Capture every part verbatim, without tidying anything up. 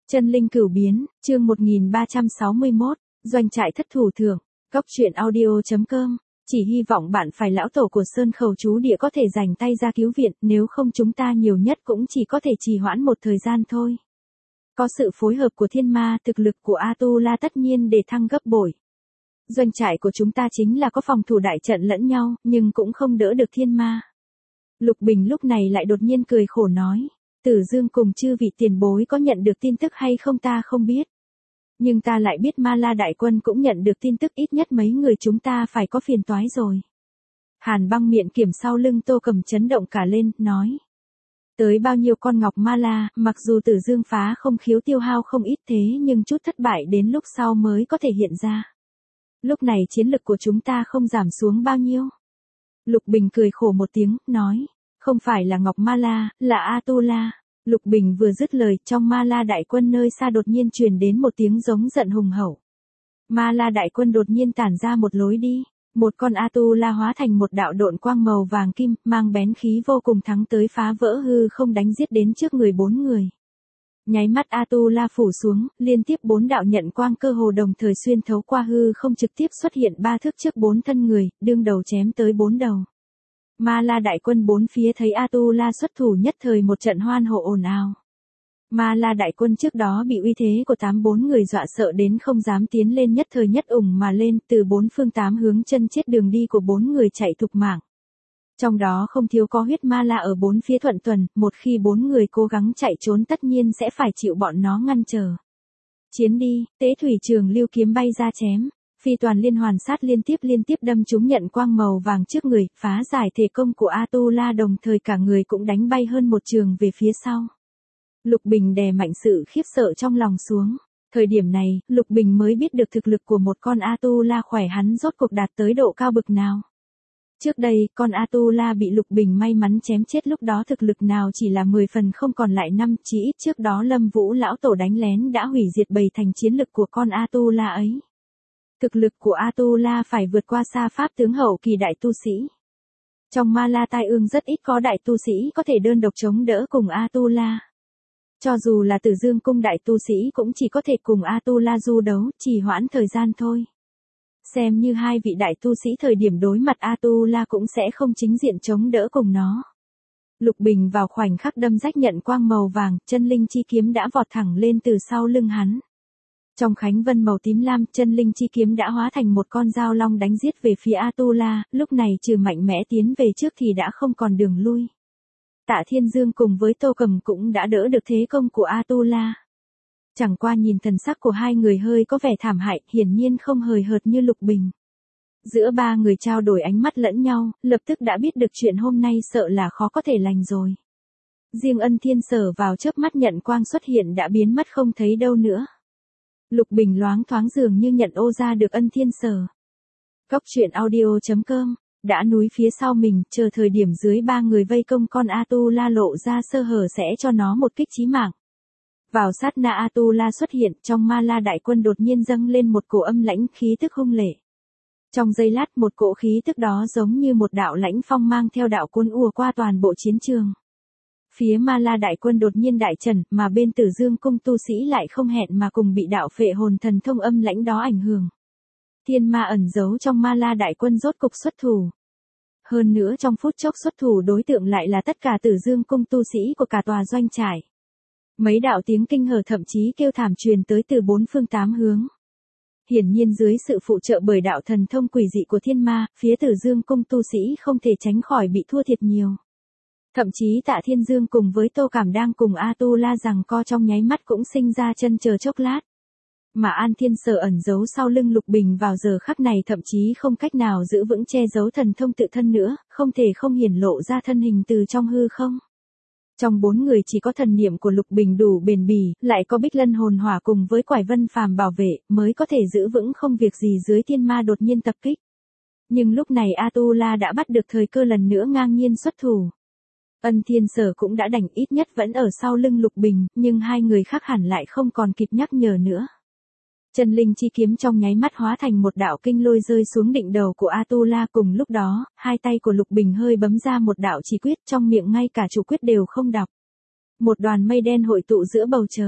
Chân linh cửu biến, chương một nghìn ba trăm sáu mươi mốt, doanh trại thất thủ thưởng, góc truyện audio.com, chỉ hy vọng bạn phải lão tổ của Sơn Khẩu Chú Địa có thể dành tay ra cứu viện, nếu không chúng ta nhiều nhất cũng chỉ có thể trì hoãn một thời gian thôi. Có sự phối hợp của thiên ma, thực lực của A-tu-la tất nhiên để thăng gấp bội. Doanh trại của chúng ta chính là có phòng thủ đại trận lẫn nhau, nhưng cũng không đỡ được thiên ma. Lục Bình lúc này lại đột nhiên cười khổ nói. Tử Dương cùng chư vị tiền bối có nhận được tin tức hay không ta không biết. Nhưng ta lại biết Ma La đại quân cũng nhận được tin tức, ít nhất mấy người chúng ta phải có phiền toái rồi. Hàn Băng miệng kiểm sau lưng Tô Cầm chấn động cả lên, nói. Tới bao nhiêu con ngọc Ma La, mặc dù Tử Dương phá không khiếu tiêu hao không ít thế nhưng chút thất bại đến lúc sau mới có thể hiện ra. Lúc này chiến lực của chúng ta không giảm xuống bao nhiêu. Lục Bình cười khổ một tiếng, nói. Không phải là Ngọc Ma La, là A-tu-la. Lục Bình vừa dứt lời, trong Ma La đại quân nơi xa đột nhiên truyền đến một tiếng giống giận hùng hậu. Ma La đại quân đột nhiên tản ra một lối đi, một con A-tu-la hóa thành một đạo độn quang màu vàng kim, mang bén khí vô cùng thắng tới phá vỡ hư không đánh giết đến trước người bốn người. Nháy mắt A-tu-la phủ xuống, liên tiếp bốn đạo nhận quang cơ hồ đồng thời xuyên thấu qua hư không trực tiếp xuất hiện ba thước trước bốn thân người, đương đầu chém tới bốn đầu. Ma La đại quân bốn phía thấy A-tu-la xuất thủ nhất thời một trận hoan hô ồn ào. Ma La đại quân trước đó bị uy thế của tám bốn người dọa sợ đến không dám tiến lên, nhất thời nhất ủng mà lên, từ bốn phương tám hướng chân chết đường đi của bốn người chạy thục mạng. Trong đó không thiếu có huyết Ma La ở bốn phía thuận tuần, một khi bốn người cố gắng chạy trốn tất nhiên sẽ phải chịu bọn nó ngăn trở. Chiến đi, Tế Thủy Trường Lưu kiếm bay ra chém. Phi toàn liên hoàn sát liên tiếp liên tiếp đâm trúng nhận quang màu vàng trước người, phá giải thể công của A-tu-la, đồng thời cả người cũng đánh bay hơn một trường về phía sau. Lục Bình đè mạnh sự khiếp sợ trong lòng xuống. Thời điểm này, Lục Bình mới biết được thực lực của một con A-tu-la khỏe hắn rốt cuộc đạt tới độ cao bực nào. Trước đây, con A-tu-la bị Lục Bình may mắn chém chết lúc đó thực lực nào chỉ là mười phần không còn lại năm, chỉ ít trước đó Lâm Vũ lão tổ đánh lén đã hủy diệt bầy thành chiến lực của con A-tu-la ấy. Thực lực của A-tu-la phải vượt qua xa pháp tướng hậu kỳ đại tu sĩ. Trong Ma La tai ương rất ít có đại tu sĩ có thể đơn độc chống đỡ cùng A-tu-la. Cho dù là Tử Dương cung đại tu sĩ cũng chỉ có thể cùng A-tu-la du đấu, trì hoãn thời gian thôi. Xem như hai vị đại tu sĩ thời điểm đối mặt A-tu-la cũng sẽ không chính diện chống đỡ cùng nó. Lục Bình vào khoảnh khắc đâm rách nhận quang màu vàng, chân linh chi kiếm đã vọt thẳng lên từ sau lưng hắn. Trong khánh vân màu tím lam, chân linh chi kiếm đã hóa thành một con dao long đánh giết về phía A-tu-la, lúc này trừ mạnh mẽ tiến về trước thì đã không còn đường lui. Tạ Thiên Dương cùng với Tô Cầm cũng đã đỡ được thế công của A-tu-la. Chẳng qua nhìn thần sắc của hai người hơi có vẻ thảm hại, hiển nhiên không hời hợt như Lục Bình. Giữa ba người trao đổi ánh mắt lẫn nhau, lập tức đã biết được chuyện hôm nay sợ là khó có thể lành rồi. Riêng Ân Thiên Sở vào chớp mắt nhận quang xuất hiện đã biến mất không thấy đâu nữa. Lục Bình loáng thoáng dường như nhận ô ra được Ân Thiên Sở. Góc truyện audio.com, đã núi phía sau mình, chờ thời điểm dưới ba người vây công con A-tu-la lộ ra sơ hở sẽ cho nó một kích chí mạng. Vào sát na A-tu-la xuất hiện, trong Ma La đại quân đột nhiên dâng lên một cổ âm lãnh khí tức hung lệ. Trong giây lát một cỗ khí tức đó giống như một đạo lãnh phong mang theo đạo cuốn ùa qua toàn bộ chiến trường. Phía Ma La đại quân đột nhiên đại trần, mà bên Tử Dương cung tu sĩ lại không hẹn mà cùng bị đạo phệ hồn thần thông âm lãnh đó ảnh hưởng. Thiên ma ẩn giấu trong Ma La đại quân rốt cục xuất thủ. Hơn nữa trong phút chốc xuất thủ đối tượng lại là tất cả Tử Dương cung tu sĩ của cả tòa doanh trại. Mấy đạo tiếng kinh hở thậm chí kêu thảm truyền tới từ bốn phương tám hướng. Hiển nhiên dưới sự phụ trợ bởi đạo thần thông quỷ dị của thiên ma, phía Tử Dương cung tu sĩ không thể tránh khỏi bị thua thiệt nhiều. Thậm chí Tạ Thiên Dương cùng với Tô Cảm đang cùng A-tu-la giằng co trong nháy mắt cũng sinh ra chân chờ chốc lát. Mà An Thiên Sở ẩn giấu sau lưng Lục Bình vào giờ khắc này thậm chí không cách nào giữ vững che giấu thần thông tự thân nữa, không thể không hiển lộ ra thân hình từ trong hư không. Trong bốn người chỉ có thần niệm của Lục Bình đủ bền bỉ, lại có Bích Lân hồn hỏa cùng với Quải Vân phàm bảo vệ, mới có thể giữ vững không việc gì dưới thiên ma đột nhiên tập kích. Nhưng lúc này A-tu-la đã bắt được thời cơ lần nữa ngang nhiên xuất thủ. Ân Thiên Sở cũng đã đành ít nhất vẫn ở sau lưng Lục Bình, nhưng hai người khác hẳn lại không còn kịp nhắc nhở nữa. Chân linh chi kiếm trong nháy mắt hóa thành một đạo kinh lôi rơi xuống đỉnh đầu của A-tu-la, cùng lúc đó, hai tay của Lục Bình hơi bấm ra một đạo chỉ quyết, trong miệng ngay cả chủ quyết đều không đọc. Một đoàn mây đen hội tụ giữa bầu trời.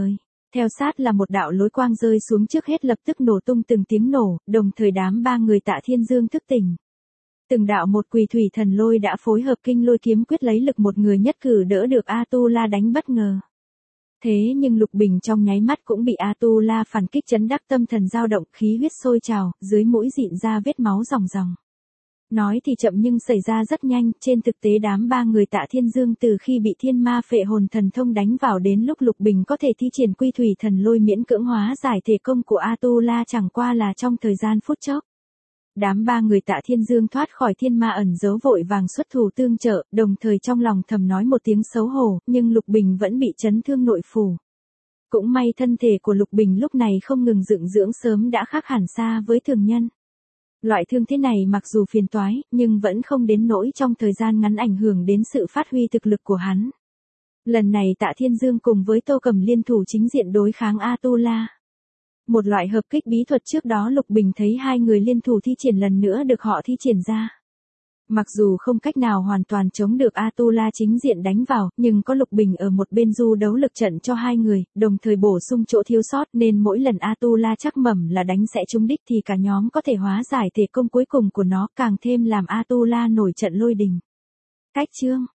Theo sát là một đạo lôi quang rơi xuống trước hết lập tức nổ tung từng tiếng nổ, đồng thời đám ba người Tạ Thiên Dương thức tỉnh. Từng đạo một quỳ thủy thần lôi đã phối hợp kinh lôi kiếm quyết lấy lực một người nhất cử đỡ được A-tu-la đánh bất ngờ. Thế nhưng Lục Bình trong nháy mắt cũng bị A-tu-la phản kích chấn đắc tâm thần dao động, khí huyết sôi trào, dưới mũi dịn ra vết máu ròng ròng. Nói thì chậm nhưng xảy ra rất nhanh, trên thực tế đám ba người Tạ Thiên Dương từ khi bị thiên ma phệ hồn thần thông đánh vào đến lúc Lục Bình có thể thi triển quy thủy thần lôi miễn cưỡng hóa giải thể công của A-tu-la chẳng qua là trong thời gian phút chốc. Đám ba người Tạ Thiên Dương thoát khỏi thiên ma ẩn giấu vội vàng xuất thủ tương trợ, đồng thời trong lòng thầm nói một tiếng xấu hổ, nhưng Lục Bình vẫn bị chấn thương nội phủ. Cũng may thân thể của Lục Bình lúc này không ngừng dựng dưỡng sớm đã khác hẳn xa với thường nhân. Loại thương thế này mặc dù phiền toái, nhưng vẫn không đến nỗi trong thời gian ngắn ảnh hưởng đến sự phát huy thực lực của hắn. Lần này Tạ Thiên Dương cùng với Tô Cầm liên thủ chính diện đối kháng A-tu-la. Một loại hợp kích bí thuật trước đó Lục Bình thấy hai người liên thủ thi triển lần nữa được họ thi triển ra. Mặc dù không cách nào hoàn toàn chống được A-tu-la chính diện đánh vào, nhưng có Lục Bình ở một bên du đấu lực trận cho hai người, đồng thời bổ sung chỗ thiếu sót nên mỗi lần A-tu-la chắc mẩm là đánh sẽ trúng đích thì cả nhóm có thể hóa giải thể công cuối cùng của nó, càng thêm làm A-tu-la nổi trận lôi đình. Cách chương